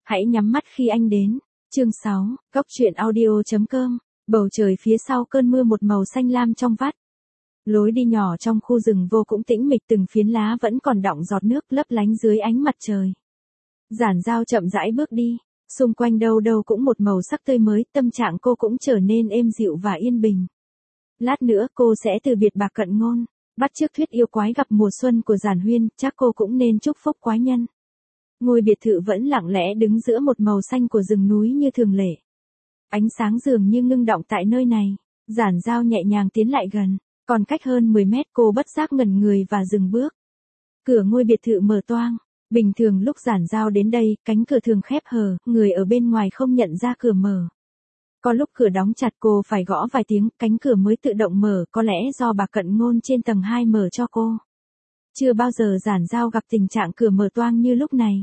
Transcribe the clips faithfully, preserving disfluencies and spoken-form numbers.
Hãy nhắm mắt khi anh đến. Chương sáu, Góc truyện audio chấm com. Bầu trời phía sau cơn mưa một màu xanh lam trong vắt. Lối đi nhỏ trong khu rừng vô cũng tĩnh mịch, từng phiến lá vẫn còn đọng giọt nước lấp lánh dưới ánh mặt trời. Giản Dao chậm rãi bước đi, xung quanh đâu đâu cũng một màu sắc tươi mới, tâm trạng cô cũng trở nên êm dịu và yên bình. Lát nữa cô sẽ từ biệt Bạc Cận Ngôn, bắt chước thuyết yêu quái gặp mùa xuân của Giản Huyên, chắc cô cũng nên chúc phúc quái nhân. Ngôi biệt thự vẫn lặng lẽ đứng giữa một màu xanh của rừng núi như thường lệ. Ánh sáng dường như ngưng động tại nơi này. Giản Dao nhẹ nhàng tiến lại gần, còn cách hơn mười mét cô bất giác ngẩn người và dừng bước. Cửa ngôi biệt thự mở toang. Bình thường lúc Giản Dao đến đây, cánh cửa thường khép hờ, người ở bên ngoài không nhận ra cửa mở. Có lúc cửa đóng chặt cô phải gõ vài tiếng, cánh cửa mới tự động mở, có lẽ do Bạc Cận Ngôn trên tầng hai mở cho cô. Chưa bao giờ Giản Dao gặp tình trạng cửa mở toang như lúc này.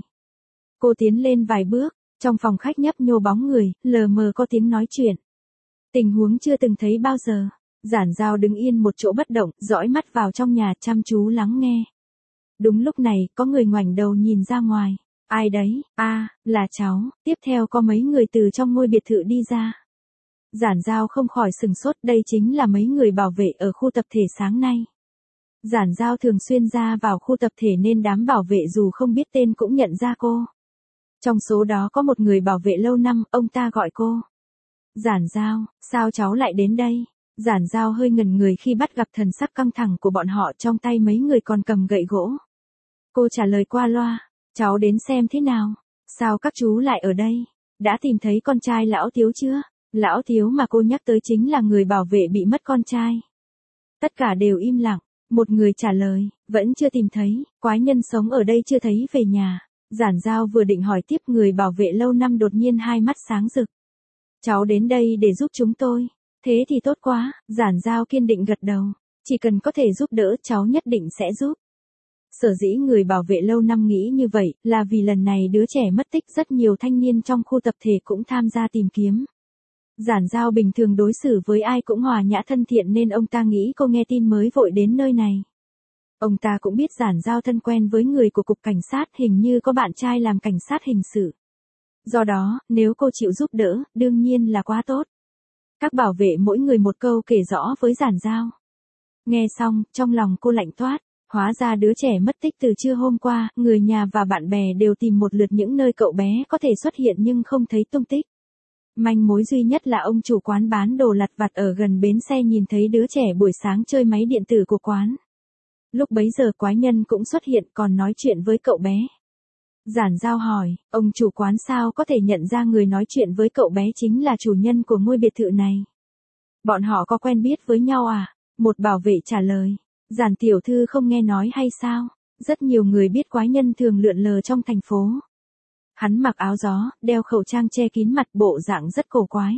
Cô tiến lên vài bước, trong phòng khách nhấp nhô bóng người, lờ mờ có tiếng nói chuyện. Tình huống chưa từng thấy bao giờ. Giản Dao đứng yên một chỗ bất động, dõi mắt vào trong nhà, chăm chú lắng nghe. Đúng lúc này, có người ngoảnh đầu nhìn ra ngoài. Ai đấy? A, à, là cháu. Tiếp theo có mấy người từ trong ngôi biệt thự đi ra. Giản Dao không khỏi sừng sốt, đây chính là mấy người bảo vệ ở khu tập thể sáng nay. Giản Dao thường xuyên ra vào khu tập thể nên đám bảo vệ dù không biết tên cũng nhận ra cô. Trong số đó có một người bảo vệ lâu năm, ông ta gọi cô. Giản Dao, sao cháu lại đến đây? Giản Dao hơi ngẩn người khi bắt gặp thần sắc căng thẳng của bọn họ, trong tay mấy người còn cầm gậy gỗ. Cô trả lời qua loa, cháu đến xem thế nào. Sao các chú lại ở đây? Đã tìm thấy con trai lão Tiếu chưa? Lão Tiếu mà cô nhắc tới chính là người bảo vệ bị mất con trai. Tất cả đều im lặng, một người trả lời, vẫn chưa tìm thấy, quái nhân sống ở đây chưa thấy về nhà. Giản Dao vừa định hỏi tiếp, người bảo vệ lâu năm đột nhiên hai mắt sáng rực. Cháu đến đây để giúp chúng tôi. Thế thì tốt quá, Giản Dao kiên định gật đầu. Chỉ cần có thể giúp đỡ cháu nhất định sẽ giúp. Sở dĩ người bảo vệ lâu năm nghĩ như vậy là vì lần này đứa trẻ mất tích, rất nhiều thanh niên trong khu tập thể cũng tham gia tìm kiếm. Giản Dao bình thường đối xử với ai cũng hòa nhã thân thiện nên ông ta nghĩ cô nghe tin mới vội đến nơi này. Ông ta cũng biết Giản Dao thân quen với người của cục cảnh sát, hình như có bạn trai làm cảnh sát hình sự. Do đó, nếu cô chịu giúp đỡ, đương nhiên là quá tốt. Các bảo vệ mỗi người một câu kể rõ với Giản Dao. Nghe xong, trong lòng cô lạnh toát, hóa ra đứa trẻ mất tích từ trưa hôm qua, người nhà và bạn bè đều tìm một lượt những nơi cậu bé có thể xuất hiện nhưng không thấy tung tích. Manh mối duy nhất là ông chủ quán bán đồ lặt vặt ở gần bến xe nhìn thấy đứa trẻ buổi sáng chơi máy điện tử của quán. Lúc bấy giờ quái nhân cũng xuất hiện còn nói chuyện với cậu bé. Giản Dao hỏi, ông chủ quán sao có thể nhận ra người nói chuyện với cậu bé chính là chủ nhân của ngôi biệt thự này? Bọn họ có quen biết với nhau à? Một bảo vệ trả lời, Giản tiểu thư không nghe nói hay sao? Rất nhiều người biết quái nhân thường lượn lờ trong thành phố. Hắn mặc áo gió, đeo khẩu trang che kín mặt, bộ dạng rất cổ quái.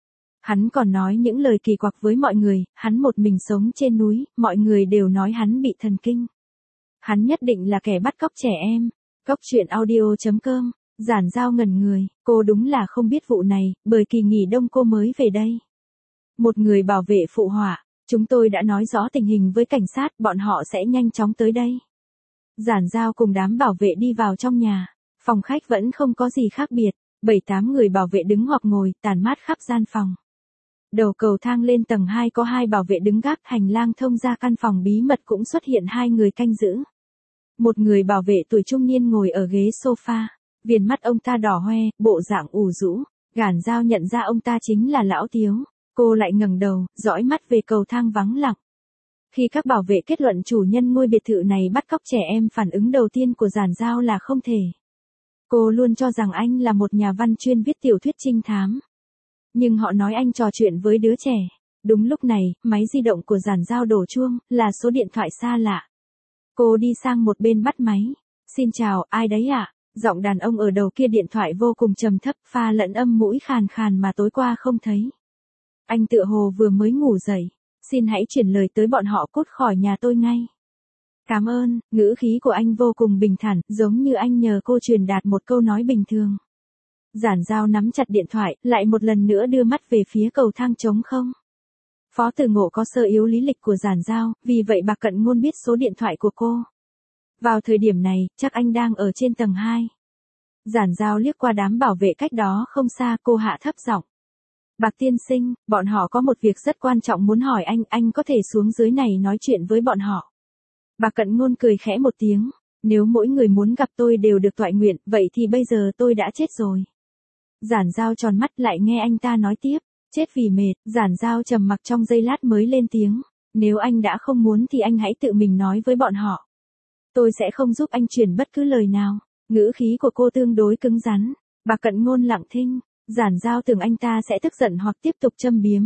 Hắn còn nói những lời kỳ quặc với mọi người, hắn một mình sống trên núi, mọi người đều nói hắn bị thần kinh. Hắn nhất định là kẻ bắt cóc trẻ em. Góc truyện audio chấm com. Giản Dao ngẩn người, cô đúng là không biết vụ này, bởi kỳ nghỉ đông cô mới về đây. Một người bảo vệ phụ họa, chúng tôi đã nói rõ tình hình với cảnh sát, bọn họ sẽ nhanh chóng tới đây. Giản Dao cùng đám bảo vệ đi vào trong nhà, phòng khách vẫn không có gì khác biệt, bảy tám người bảo vệ đứng hoặc ngồi, tản mát khắp gian phòng. Đầu cầu thang lên tầng hai có hai bảo vệ đứng gác, hành lang thông ra căn phòng bí mật cũng xuất hiện hai người canh giữ. Một người bảo vệ tuổi trung niên ngồi ở ghế sofa, viền mắt ông ta đỏ hoe, bộ dạng ủ rũ. Giản Dao nhận ra ông ta chính là lão Tiếu. Cô lại ngẩng đầu, dõi mắt về cầu thang vắng lặng. Khi các bảo vệ kết luận chủ nhân ngôi biệt thự này bắt cóc trẻ em, phản ứng đầu tiên của Giản Dao là không thể. Cô luôn cho rằng anh là một nhà văn chuyên viết tiểu thuyết trinh thám. Nhưng họ nói anh trò chuyện với đứa trẻ. Đúng lúc này, máy di động của Giản Dao đổ chuông, là số điện thoại xa lạ. Cô đi sang một bên bắt máy. Xin chào, ai đấy ạ? À? Giọng đàn ông ở đầu kia điện thoại vô cùng trầm thấp, pha lẫn âm mũi khàn khàn mà tối qua không thấy. Anh tựa hồ vừa mới ngủ dậy. Xin hãy chuyển lời tới bọn họ cút khỏi nhà tôi ngay. Cảm ơn, ngữ khí của anh vô cùng bình thản, giống như anh nhờ cô truyền đạt một câu nói bình thường. Giản Dao nắm chặt điện thoại, lại một lần nữa đưa mắt về phía cầu thang trống không. Phó Tử Ngộ có sơ yếu lý lịch của Giản Dao, vì vậy Bạc Cận Ngôn biết số điện thoại của cô. Vào thời điểm này, chắc anh đang ở trên tầng hai. Giản Giao liếc qua đám bảo vệ cách đó không xa, cô hạ thấp giọng. Bạc tiên sinh, bọn họ có một việc rất quan trọng muốn hỏi anh, anh có thể xuống dưới này nói chuyện với bọn họ. Bạc Cận Ngôn cười khẽ một tiếng, nếu mỗi người muốn gặp tôi đều được toại nguyện, vậy thì bây giờ tôi đã chết rồi. Giản Giao tròn mắt lại nghe anh ta nói tiếp, chết vì mệt. Giản Giao trầm mặc trong giây lát mới lên tiếng, nếu anh đã không muốn thì anh hãy tự mình nói với bọn họ. Tôi sẽ không giúp anh truyền bất cứ lời nào. Ngữ khí của cô tương đối cứng rắn. Bạc Cận Ngôn lặng thinh, Giản Giao tưởng anh ta sẽ tức giận hoặc tiếp tục châm biếm.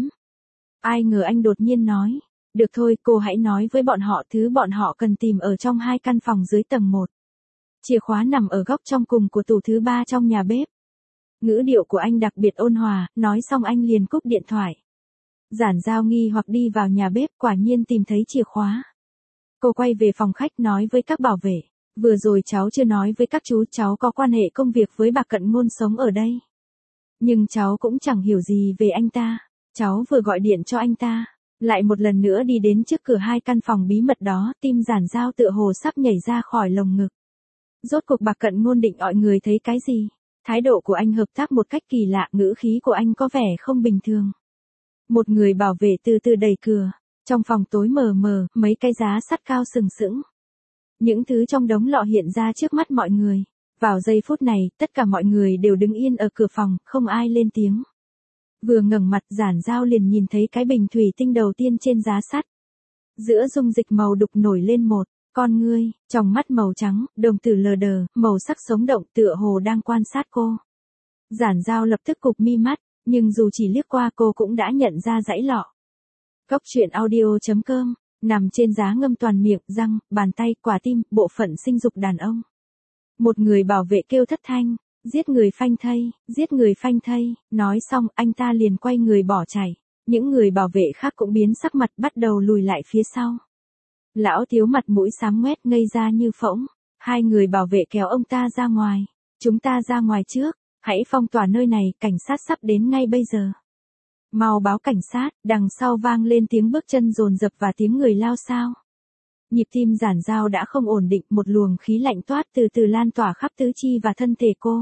Ai ngờ anh đột nhiên nói, được thôi, cô hãy nói với bọn họ thứ bọn họ cần tìm ở trong hai căn phòng dưới tầng một. Chìa khóa nằm ở góc trong cùng của tủ thứ ba trong nhà bếp. Ngữ điệu của anh đặc biệt ôn hòa, nói xong anh liền cúp điện thoại. Giản Giao nghi hoặc đi vào nhà bếp, quả nhiên tìm thấy chìa khóa. Cô quay về phòng khách nói với các bảo vệ, vừa rồi cháu chưa nói với các chú, cháu có quan hệ công việc với Bạc Cận Ngôn sống ở đây. Nhưng cháu cũng chẳng hiểu gì về anh ta, cháu vừa gọi điện cho anh ta, lại một lần nữa đi đến trước cửa hai căn phòng bí mật đó, tim Giản Giao tựa hồ sắp nhảy ra khỏi lồng ngực. Rốt cuộc Bạc Cận Ngôn định mọi người thấy cái gì? Thái độ của anh hợp tác một cách kỳ lạ, ngữ khí của anh có vẻ không bình thường. Một người bảo vệ từ từ đẩy cửa, trong phòng tối mờ mờ, mấy cái giá sắt cao sừng sững. Những thứ trong đống lọ hiện ra trước mắt mọi người. Vào giây phút này, tất cả mọi người đều đứng yên ở cửa phòng, không ai lên tiếng. Vừa ngẩng mặt, Giản Giao liền nhìn thấy cái bình thủy tinh đầu tiên trên giá sắt. Giữa dung dịch màu đục nổi lên một con ngươi, trong mắt màu trắng, đồng tử lờ đờ, màu sắc sống động tựa hồ đang quan sát cô. Giản Giao lập tức cụp mi mắt, nhưng dù chỉ liếc qua cô cũng đã nhận ra dãy lọ. Cốc truyện audio chấm com, nằm trên giá ngâm toàn miệng, răng, bàn tay, quả tim, bộ phận sinh dục đàn ông. Một người bảo vệ kêu thất thanh, giết người phanh thây, giết người phanh thây, nói xong anh ta liền quay người bỏ chạy. Những người bảo vệ khác cũng biến sắc mặt, bắt đầu lùi lại phía sau. Lão Tiếu mặt mũi xám ngoét, ngây ra như phỗng. Hai người bảo vệ kéo ông ta ra ngoài. Chúng ta ra ngoài trước, hãy phong tỏa nơi này, cảnh sát sắp đến ngay bây giờ. Mau báo cảnh sát. Đằng sau vang lên tiếng bước chân dồn dập và tiếng người lao xao. Nhịp tim Giản Giao đã không ổn định, một luồng khí lạnh toát từ từ lan tỏa khắp tứ chi và thân thể cô.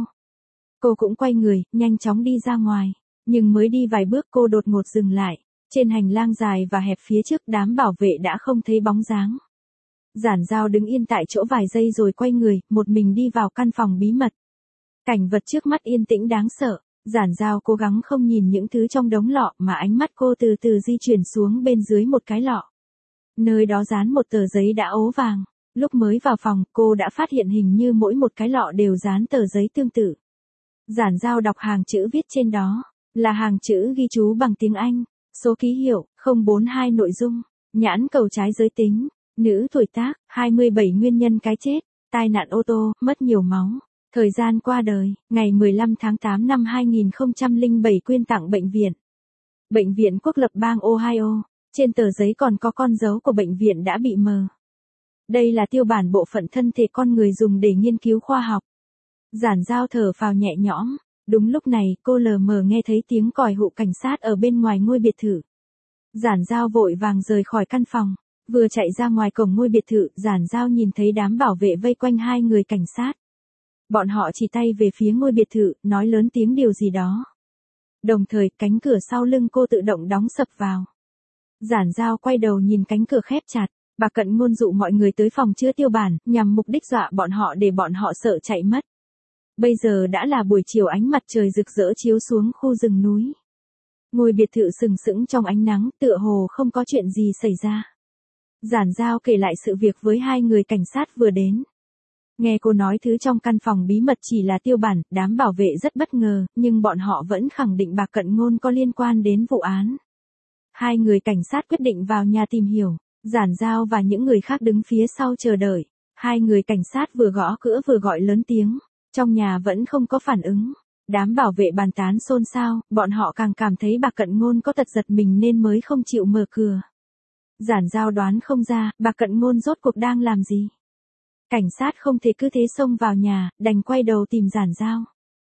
Cô cũng quay người, nhanh chóng đi ra ngoài. Nhưng mới đi vài bước cô đột ngột dừng lại. Trên hành lang dài và hẹp phía trước, đám bảo vệ đã không thấy bóng dáng. Giản Giao đứng yên tại chỗ vài giây rồi quay người, một mình đi vào căn phòng bí mật. Cảnh vật trước mắt yên tĩnh đáng sợ. Giản Giao cố gắng không nhìn những thứ trong đống lọ, mà ánh mắt cô từ từ di chuyển xuống bên dưới một cái lọ. Nơi đó dán một tờ giấy đã ố vàng. Lúc mới vào phòng, cô đã phát hiện hình như mỗi một cái lọ đều dán tờ giấy tương tự. Giản Giao đọc hàng chữ viết trên đó, là hàng chữ ghi chú bằng tiếng Anh, số ký hiệu, không bốn hai nội dung, nhãn cầu trái giới tính, nữ tuổi tác, hai mươi bảy nguyên nhân cái chết, tai nạn ô tô, mất nhiều máu, thời gian qua đời, ngày mười lăm tháng tám năm hai nghìn không trăm lẻ bảy quyên tặng bệnh viện. Bệnh viện quốc lập bang Ohio, trên tờ giấy còn có con dấu của bệnh viện đã bị mờ. Đây là tiêu bản bộ phận thân thể con người dùng để nghiên cứu khoa học. Giản Giao thở phào nhẹ nhõm. Đúng lúc này, cô lờ mờ nghe thấy tiếng còi hụ cảnh sát ở bên ngoài ngôi biệt thự. Giản Giao vội vàng rời khỏi căn phòng. Vừa chạy ra ngoài cổng ngôi biệt thự, Giản Giao nhìn thấy đám bảo vệ vây quanh hai người cảnh sát. Bọn họ chỉ tay về phía ngôi biệt thự, nói lớn tiếng điều gì đó. Đồng thời, cánh cửa sau lưng cô tự động đóng sập vào. Giản Giao quay đầu nhìn cánh cửa khép chặt. Bạc Cận Ngôn dụ mọi người tới phòng chứa tiêu bản, nhằm mục đích dọa bọn họ để bọn họ sợ chạy mất. Bây giờ đã là buổi chiều, ánh mặt trời rực rỡ chiếu xuống khu rừng núi. Ngôi biệt thự sừng sững trong ánh nắng, tựa hồ không có chuyện gì xảy ra. Giản Giao kể lại sự việc với hai người cảnh sát vừa đến. Nghe cô nói thứ trong căn phòng bí mật chỉ là tiêu bản, đám bảo vệ rất bất ngờ, nhưng bọn họ vẫn khẳng định Bạc Cận Ngôn có liên quan đến vụ án. Hai người cảnh sát quyết định vào nhà tìm hiểu. Giản Giao và những người khác đứng phía sau chờ đợi. Hai người cảnh sát vừa gõ cửa vừa gọi lớn tiếng. Trong nhà vẫn không có phản ứng. Đám bảo vệ bàn tán xôn xao, bọn họ càng cảm thấy Bạc Cận Ngôn có tật giật mình nên mới không chịu mở cửa. Giản Giao đoán không ra, Bạc Cận Ngôn rốt cuộc đang làm gì. Cảnh sát không thể cứ thế xông vào nhà, đành quay đầu tìm Giản Giao.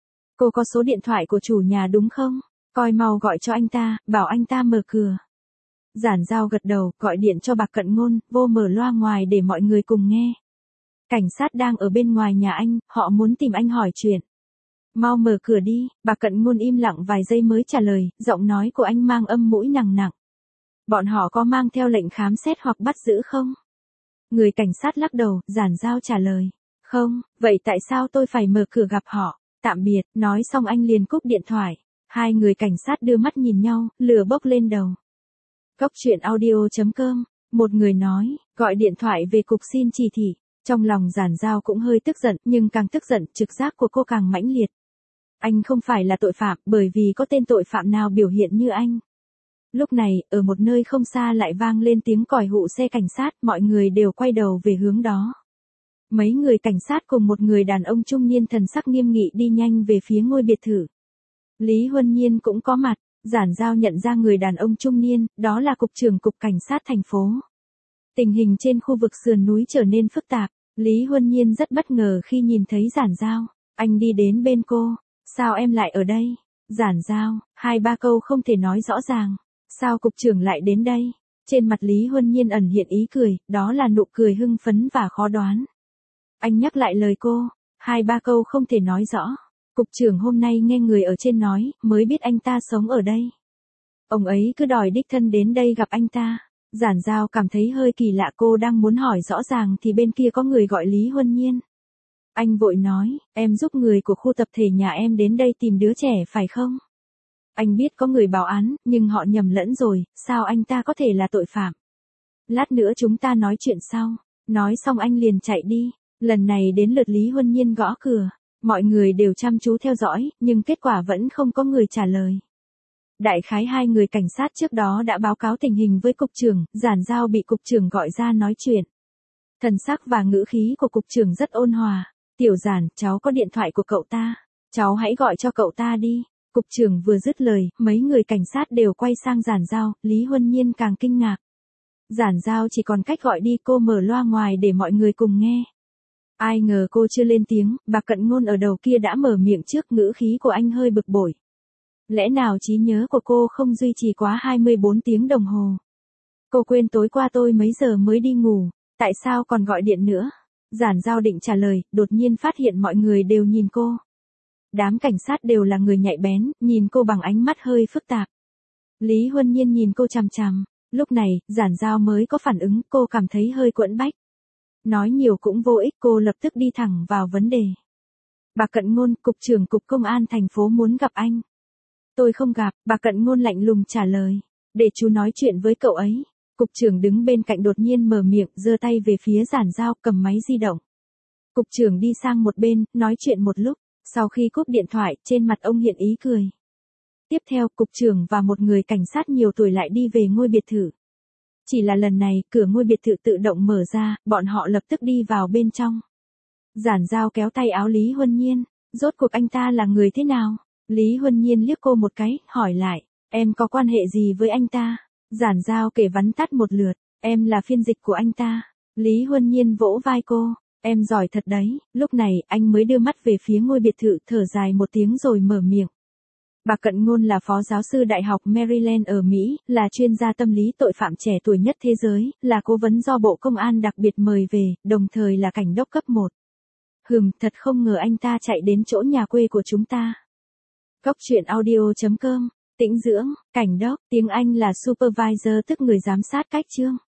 Cô có số điện thoại của chủ nhà đúng không? Coi mau gọi cho anh ta, bảo anh ta mở cửa. Giản Giao gật đầu, gọi điện cho Bạc Cận Ngôn, vô mở loa ngoài để mọi người cùng nghe. Cảnh sát đang ở bên ngoài nhà anh, họ muốn tìm anh hỏi chuyện. Mau mở cửa đi, bà Cận Ngôn im lặng vài giây mới trả lời, giọng nói của anh mang âm mũi nặng nặng. Bọn họ có mang theo lệnh khám xét hoặc bắt giữ không? Người cảnh sát lắc đầu, giản dao trả lời. Không, vậy tại sao tôi phải mở cửa gặp họ? Tạm biệt, nói xong anh liền cúp điện thoại. Hai người cảnh sát đưa mắt nhìn nhau, lửa bốc lên đầu. Cóc truyện audio chấm com, một người nói, gọi điện thoại về cục xin chỉ thị. Trong lòng giản dao cũng hơi tức giận, nhưng càng tức giận, trực giác của cô càng mãnh liệt. Anh không phải là tội phạm, bởi vì có tên tội phạm nào biểu hiện như anh. Lúc này, ở một nơi không xa lại vang lên tiếng còi hụ xe cảnh sát, mọi người đều quay đầu về hướng đó. Mấy người cảnh sát cùng một người đàn ông trung niên thần sắc nghiêm nghị đi nhanh về phía ngôi biệt thự. Lý Huân Nhiên cũng có mặt, giản dao nhận ra người đàn ông trung niên, đó là cục trưởng cục cảnh sát thành phố. Tình hình trên khu vực sườn núi trở nên phức tạp, Lý Huân Nhiên rất bất ngờ khi nhìn thấy giản dao. Anh đi đến bên cô, sao em lại ở đây? Giản dao, hai ba câu không thể nói rõ ràng. Sao cục trưởng lại đến đây? Trên mặt Lý Huân Nhiên ẩn hiện ý cười, đó là nụ cười hưng phấn và khó đoán. Anh nhắc lại lời cô, hai ba câu không thể nói rõ. Cục trưởng hôm nay nghe người ở trên nói, mới biết anh ta sống ở đây. Ông ấy cứ đòi đích thân đến đây gặp anh ta. Giản dao cảm thấy hơi kỳ lạ, cô đang muốn hỏi rõ ràng thì bên kia có người gọi Lý Huân Nhiên. Anh vội nói, em giúp người của khu tập thể nhà em đến đây tìm đứa trẻ phải không? Anh biết có người báo án, nhưng họ nhầm lẫn rồi, sao anh ta có thể là tội phạm? Lát nữa chúng ta nói chuyện sau. Nói xong anh liền chạy đi. Lần này đến lượt Lý Huân Nhiên gõ cửa. Mọi người đều chăm chú theo dõi, nhưng kết quả vẫn không có người trả lời. Đại khái hai người cảnh sát trước đó đã báo cáo tình hình với cục trưởng, giản dao bị cục trưởng gọi ra nói chuyện. Thần sắc và ngữ khí của cục trưởng rất ôn hòa. Tiểu Giản, cháu có điện thoại của cậu ta. Cháu hãy gọi cho cậu ta đi. Cục trưởng vừa dứt lời, mấy người cảnh sát đều quay sang giản dao, Lý Huân Nhiên càng kinh ngạc. Giản dao chỉ còn cách gọi đi, cô mở loa ngoài để mọi người cùng nghe. Ai ngờ cô chưa lên tiếng, bà Cận Ngôn ở đầu kia đã mở miệng trước, ngữ khí của anh hơi bực bội. Lẽ nào trí nhớ của cô không duy trì quá hai mươi bốn tiếng đồng hồ? Cô quên tối qua tôi mấy giờ mới đi ngủ, tại sao còn gọi điện nữa? Giản dao định trả lời, đột nhiên phát hiện mọi người đều nhìn cô. Đám cảnh sát đều là người nhạy bén, nhìn cô bằng ánh mắt hơi phức tạp. Lý Huân Nhiên nhìn cô chằm chằm, lúc này, giản dao mới có phản ứng, cô cảm thấy hơi quẫn bách. Nói nhiều cũng vô ích, cô lập tức đi thẳng vào vấn đề. Bà Cận Ngôn, cục trưởng cục công an thành phố muốn gặp anh. Tôi không gặp, bà Cận Ngôn lạnh lùng trả lời. Để chú nói chuyện với cậu ấy. Cục trưởng đứng bên cạnh đột nhiên mở miệng, giơ tay về phía giản dao, cầm máy di động. Cục trưởng đi sang một bên, nói chuyện một lúc. Sau khi cúp điện thoại, trên mặt ông hiện ý cười. Tiếp theo, cục trưởng và một người cảnh sát nhiều tuổi lại đi về ngôi biệt thự. Chỉ là lần này, cửa ngôi biệt thự tự động mở ra, bọn họ lập tức đi vào bên trong. Giản dao kéo tay áo Lý Huân Nhiên, rốt cuộc anh ta là người thế nào? Lý Huân Nhiên liếc cô một cái, hỏi lại, em có quan hệ gì với anh ta? Giản dao kể vắn tắt một lượt, em là phiên dịch của anh ta. Lý Huân Nhiên vỗ vai cô, em giỏi thật đấy. Lúc này, anh mới đưa mắt về phía ngôi biệt thự, thở dài một tiếng rồi mở miệng. Bà Cận Ngôn là phó giáo sư Đại học Maryland ở Mỹ, là chuyên gia tâm lý tội phạm trẻ tuổi nhất thế giới, là cố vấn do Bộ Công an đặc biệt mời về, đồng thời là cảnh đốc cấp một. Hừm, thật không ngờ anh ta chạy đến chỗ nhà quê của chúng ta. Cóc truyện audio chấm com, tĩnh dưỡng, cảnh đốc, tiếng Anh là supervisor tức người giám sát cách chương.